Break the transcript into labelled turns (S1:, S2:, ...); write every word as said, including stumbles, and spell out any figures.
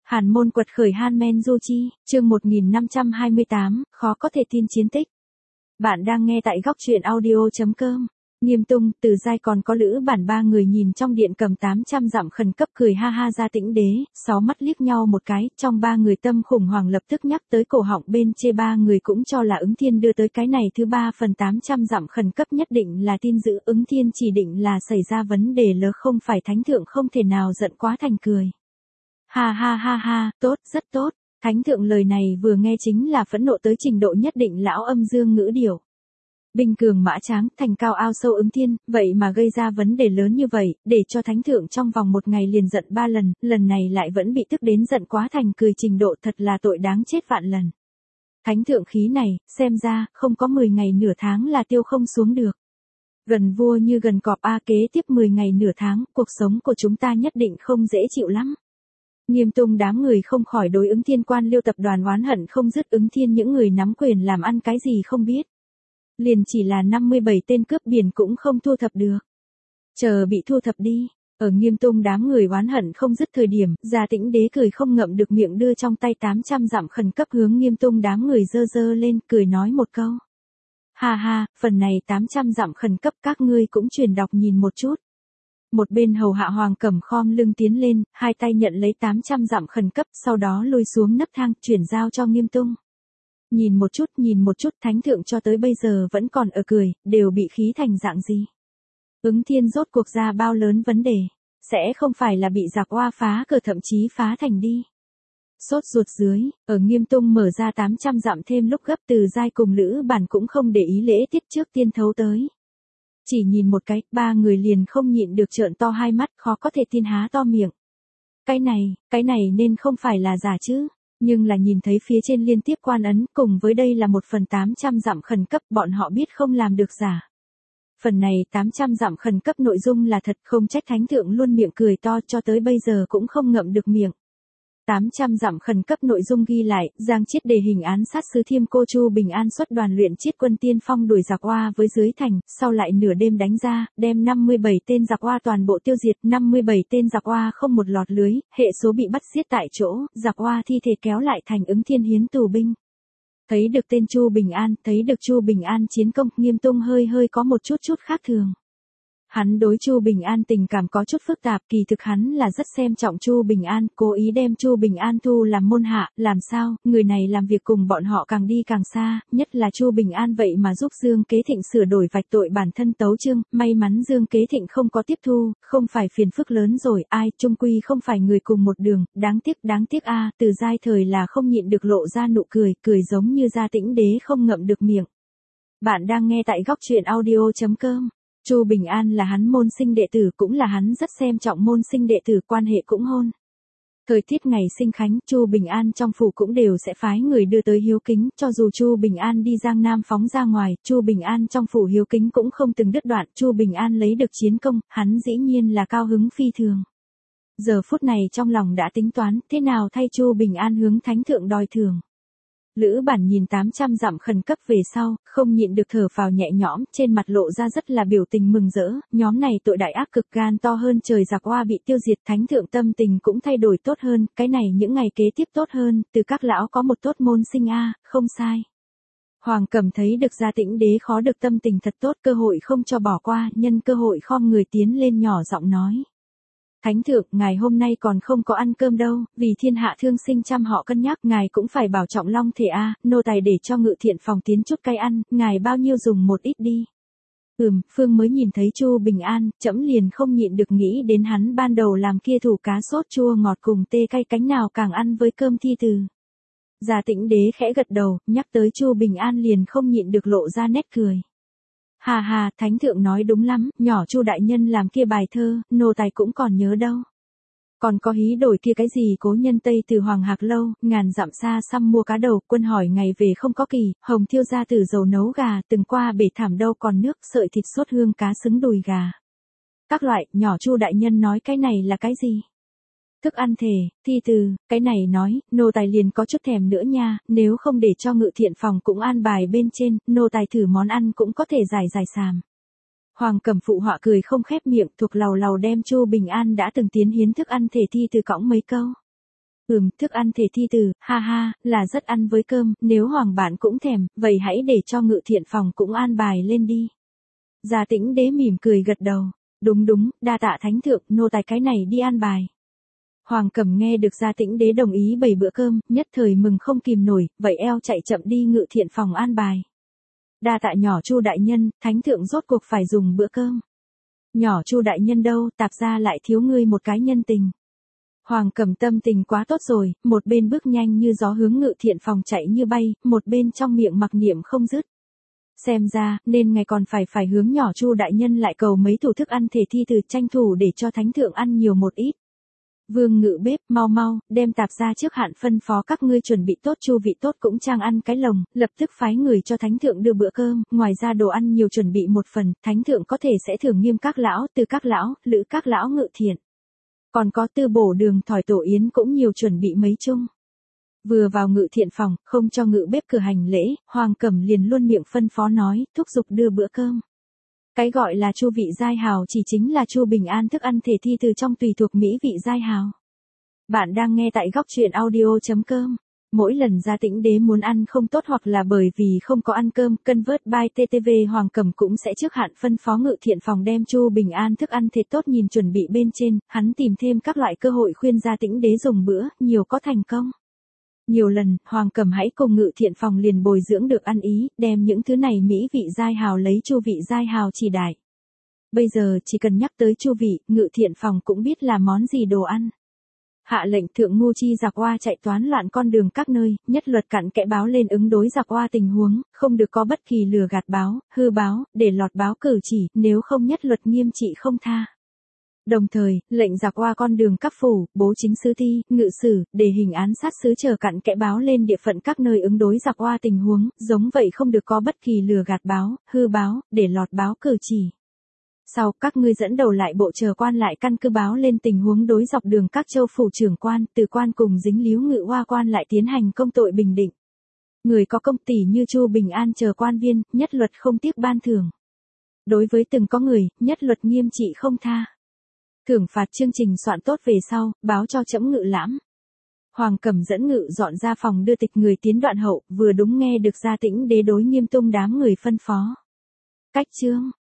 S1: Hàn môn quật khởi Han Du Chi, chương một nghìn năm trăm hai mươi tám, khó có thể tin chiến tích. Bạn đang nghe tại góc truyện audio chấm com. Nghiêm Tung, Từ Giai còn có Lữ Bản ba người nhìn trong điện cầm tám trăm dặm khẩn cấp cười ha ha ra Tĩnh Đế, sáu mắt liếc nhau một cái, trong ba người tâm khủng hoảng lập tức nhắc tới cổ họng bên chê ba người cũng cho là Ứng Thiên đưa tới cái này thứ ba phần tám trăm dặm khẩn cấp nhất định là tin dữ, Ứng Thiên chỉ định là xảy ra vấn đề lớn không phải thánh thượng không thể nào giận quá thành cười. Ha ha ha ha, tốt, rất tốt. Thánh thượng lời này vừa nghe chính là phẫn nộ tới trình độ nhất định lão âm dương ngữ điệu. Binh cường mã tráng, thành cao ao sâu Ứng Thiên, vậy mà gây ra vấn đề lớn như vậy, để cho thánh thượng trong vòng một ngày liền giận ba lần, lần này lại vẫn bị tức đến giận quá thành cười trình độ thật là tội đáng chết vạn lần. Thánh thượng khí này, xem ra, không có mười ngày nửa tháng là tiêu không xuống được. Gần vua như gần cọp a kế tiếp mười ngày nửa tháng, cuộc sống của chúng ta nhất định không dễ chịu lắm. Nghiêm Tung đám người không khỏi đối Ứng Thiên quan Liêu tập đoàn oán hận không dứt, Ứng Thiên những người nắm quyền làm ăn cái gì không biết. Liền chỉ là năm mươi bảy tên cướp biển cũng không thu thập được. Chờ bị thu thập đi, ở Nghiêm Tung đám người oán hận không dứt thời điểm, Gia Tĩnh Đế cười không ngậm được miệng đưa trong tay tám trăm dặm khẩn cấp hướng Nghiêm Tung đám người dơ dơ lên, cười nói một câu. Ha ha, phần này tám trăm dặm khẩn cấp các ngươi cũng truyền đọc nhìn một chút. Một bên hầu hạ Hoàng Cẩm khom lưng tiến lên, hai tay nhận lấy tám trăm dặm khẩn cấp, sau đó lùi xuống nấc thang, chuyển giao cho Nghiêm Tung. Nhìn một chút, nhìn một chút, thánh thượng cho tới bây giờ vẫn còn ở cười, đều bị khí thành dạng gì. Ứng Thiên rốt cuộc ra bao lớn vấn đề, sẽ không phải là bị giặc oa phá cờ thậm chí phá thành đi. Sốt ruột dưới, ở Nghiêm Tung mở ra tám trăm dặm thêm lúc gấp Từ Giai cùng Lữ Bản cũng không để ý lễ tiết trước tiên thấu tới. Chỉ nhìn một cái, ba người liền không nhịn được trợn to hai mắt, khó có thể tin há to miệng. Cái này, cái này nên không phải là giả chứ, nhưng là nhìn thấy phía trên liên tiếp quan ấn, cùng với đây là một phần tám trăm dặm khẩn cấp, bọn họ biết không làm được giả. Phần này tám trăm dặm khẩn cấp nội dung là thật, không trách thánh thượng luôn miệng cười to cho tới bây giờ cũng không ngậm được miệng. tám trăm dặm khẩn cấp nội dung ghi lại, Giang Chiết đề hình án sát sứ Thiêm Cô Chu Bình An xuất đoàn luyện chiết quân tiên phong đuổi giặc oa với dưới thành, sau lại nửa đêm đánh ra, đem năm mươi bảy tên giặc oa toàn bộ tiêu diệt, năm mươi bảy tên giặc oa không một lọt lưới, hệ số bị bắt giết tại chỗ, giặc oa thi thể kéo lại thành Ứng Thiên hiến tù binh. Thấy được tên Chu Bình An, thấy được Chu Bình An chiến công, Nghiêm Tung hơi hơi có một chút chút khác thường. Hắn đối Chu Bình An tình cảm có chút phức tạp, kỳ thực hắn là rất xem trọng Chu Bình An, cố ý đem Chu Bình An thu làm môn hạ, làm sao, người này làm việc cùng bọn họ càng đi càng xa, nhất là Chu Bình An vậy mà giúp Dương Kế Thịnh sửa đổi vạch tội bản thân tấu chương, may mắn Dương Kế Thịnh không có tiếp thu, không phải phiền phức lớn rồi, ai, chung quy không phải người cùng một đường, đáng tiếc, đáng tiếc a, Từ Giai thời là không nhịn được lộ ra nụ cười, cười giống như Gia Tĩnh Đế không ngậm được miệng. Bạn đang nghe tại góc truyện audio chấm com. Chu Bình An là hắn môn sinh đệ tử, cũng là hắn rất xem trọng môn sinh đệ tử, quan hệ cũng hôn. Thời tiết ngày sinh khánh, Chu Bình An trong phủ cũng đều sẽ phái người đưa tới hiếu kính, cho dù Chu Bình An đi Giang Nam phóng ra ngoài, Chu Bình An trong phủ hiếu kính cũng không từng đứt đoạn, Chu Bình An lấy được chiến công, hắn dĩ nhiên là cao hứng phi thường. Giờ phút này trong lòng đã tính toán, thế nào thay Chu Bình An hướng thánh thượng đòi thưởng. Lữ Bản nhìn tám trăm dặm khẩn cấp về sau, không nhịn được thở phào nhẹ nhõm, trên mặt lộ ra rất là biểu tình mừng rỡ, nhóm này tội đại ác cực gan to hơn trời giặc oa bị tiêu diệt, thánh thượng tâm tình cũng thay đổi tốt hơn, cái này những ngày kế tiếp tốt hơn, từ các lão có một tốt môn sinh a, không sai. Hoàng Cẩm thấy được Gia Tĩnh Đế khó được tâm tình thật tốt, cơ hội không cho bỏ qua, nhân cơ hội khom người tiến lên nhỏ giọng nói. Thánh thượng, ngài hôm nay còn không có ăn cơm đâu, vì thiên hạ thương sinh trăm họ cân nhắc, ngài cũng phải bảo trọng long thể a, nô tài để cho ngự thiện phòng tiến chút cay ăn, ngài bao nhiêu dùng một ít đi. Ừm, Phương mới nhìn thấy Chu Bình An, trẫm liền không nhịn được nghĩ đến hắn ban đầu làm kia thủ cá sốt chua ngọt cùng tê cay cánh nào càng ăn với cơm thi từ. Gia Tĩnh Đế khẽ gật đầu, nhắc tới Chu Bình An liền không nhịn được lộ ra nét cười. Hà hà, thánh thượng nói đúng lắm, nhỏ Chu đại nhân làm kia bài thơ, nô tài cũng còn nhớ đâu. Còn có hí đổi kia cái gì cố nhân Tây từ Hoàng Hạc Lâu, ngàn dặm xa xăm mua cá đầu, quân hỏi ngày về không có kỳ, hồng thiêu ra từ dầu nấu gà, từng qua bể thảm đâu còn nước, sợi thịt sốt hương cá xứng đùi gà. Các loại, nhỏ Chu đại nhân nói cái này là cái gì? Thức ăn thể, thi từ, cái này nói, nô tài liền có chút thèm nữa nha, nếu không để cho ngự thiện phòng cũng an bài bên trên, nô tài thử món ăn cũng có thể giải giải sàm. Hoàng Cẩm phụ họa cười không khép miệng, thuộc lầu lầu đem Chu Bình An đã từng tiến hiến thức ăn thể thi từ cõng mấy câu. Ừm, thức ăn thể thi từ, ha ha, là rất ăn với cơm, nếu Hoàng bạn cũng thèm, vậy hãy để cho Ngự Thiện Phòng cũng an bài lên đi. Gia Tĩnh Đế mỉm cười gật đầu. Đúng đúng, đa tạ thánh thượng, nô tài cái này đi an bài. Hoàng Cẩm nghe được Gia Tĩnh Đế đồng ý bày bữa cơm, nhất thời mừng không kìm nổi, vậy eo chạy chậm đi Ngự Thiện Phòng an bài. Đa tạ nhỏ Chu đại nhân, thánh thượng rốt cuộc phải dùng bữa cơm. Nhỏ Chu đại nhân đâu, tạp ra lại thiếu ngươi một cái nhân tình. Hoàng Cẩm tâm tình quá tốt rồi, một bên bước nhanh như gió hướng Ngự Thiện Phòng chạy như bay, một bên trong miệng mặc niệm không dứt. Xem ra, nên ngày còn phải phải hướng nhỏ Chu đại nhân lại cầu mấy thủ thức ăn thể thi từ tranh thủ để cho thánh thượng ăn nhiều một ít. Vương Ngự bếp, mau mau, đem tạp ra trước hạn phân phó các ngươi chuẩn bị tốt chu vị tốt cũng trang ăn cái lồng, lập tức phái người cho thánh thượng đưa bữa cơm, ngoài ra đồ ăn nhiều chuẩn bị một phần, thánh thượng có thể sẽ thưởng nghiêm các lão, từ các lão, lữ các lão Ngự Thiện. Còn có tư bổ đường thỏi tổ yến cũng nhiều chuẩn bị mấy chung. Vừa vào Ngự Thiện Phòng, không cho Ngự bếp cửa hành lễ, Hoàng Cẩm liền luôn miệng phân phó nói, thúc giục đưa bữa cơm. Cái gọi là chu vị giai hào chỉ chính là chu bình an thức ăn thể thi từ trong tùy thuộc mỹ vị giai hào. Bạn đang nghe tại góc truyện audio.com. Mỗi lần Gia Tĩnh Đế muốn ăn không tốt hoặc là bởi vì không có ăn cơm, Convert by tê tê vê Hoàng Cẩm cũng sẽ trước hạn phân phó Ngự Thiện Phòng đem chu bình an thức ăn thể tốt nhìn chuẩn bị bên trên, hắn tìm thêm các loại cơ hội khuyên Gia Tĩnh Đế dùng bữa, nhiều có thành công. Nhiều lần, Hoàng Cẩm hãy cùng Ngự Thiện Phòng liền bồi dưỡng được ăn ý, đem những thứ này mỹ vị giai hào lấy chu vị giai hào chỉ đại. Bây giờ chỉ cần nhắc tới chu vị, Ngự Thiện Phòng cũng biết là món gì đồ ăn. Hạ lệnh thượng ngu chi giặc oa chạy toán loạn con đường các nơi, nhất luật cặn kẽ báo lên ứng đối giặc oa tình huống, không được có bất kỳ lừa gạt báo, hư báo, để lọt báo cử chỉ, nếu không nhất luật nghiêm trị không tha. Đồng thời, lệnh giặc oa con đường các phủ, bố chính sứ thi, ngự sử, để hình án sát sứ chờ cặn kẽ báo lên địa phận các nơi ứng đối giặc oa tình huống, giống vậy không được có bất kỳ lừa gạt báo, hư báo, để lọt báo cử chỉ. Sau, các ngươi dẫn đầu lại bộ chờ quan lại căn cứ báo lên tình huống đối dọc đường các châu phủ trưởng quan, từ quan cùng dính líu ngự oa quan lại tiến hành công tội bình định. Người có công tỷ như Chu Bình An chờ quan viên, nhất luật không tiếc ban thưởng. Đối với từng có người, nhất luật nghiêm trị không tha. Thưởng phạt chương trình soạn tốt về sau, báo cho trẫm Ngự lãm. Hoàng Cẩm dẫn Ngự dọn ra phòng đưa tịch người tiến đoạn hậu, vừa đúng nghe được Gia Tĩnh Đế đối Nghiêm Tung đám người phân phó. Cách chương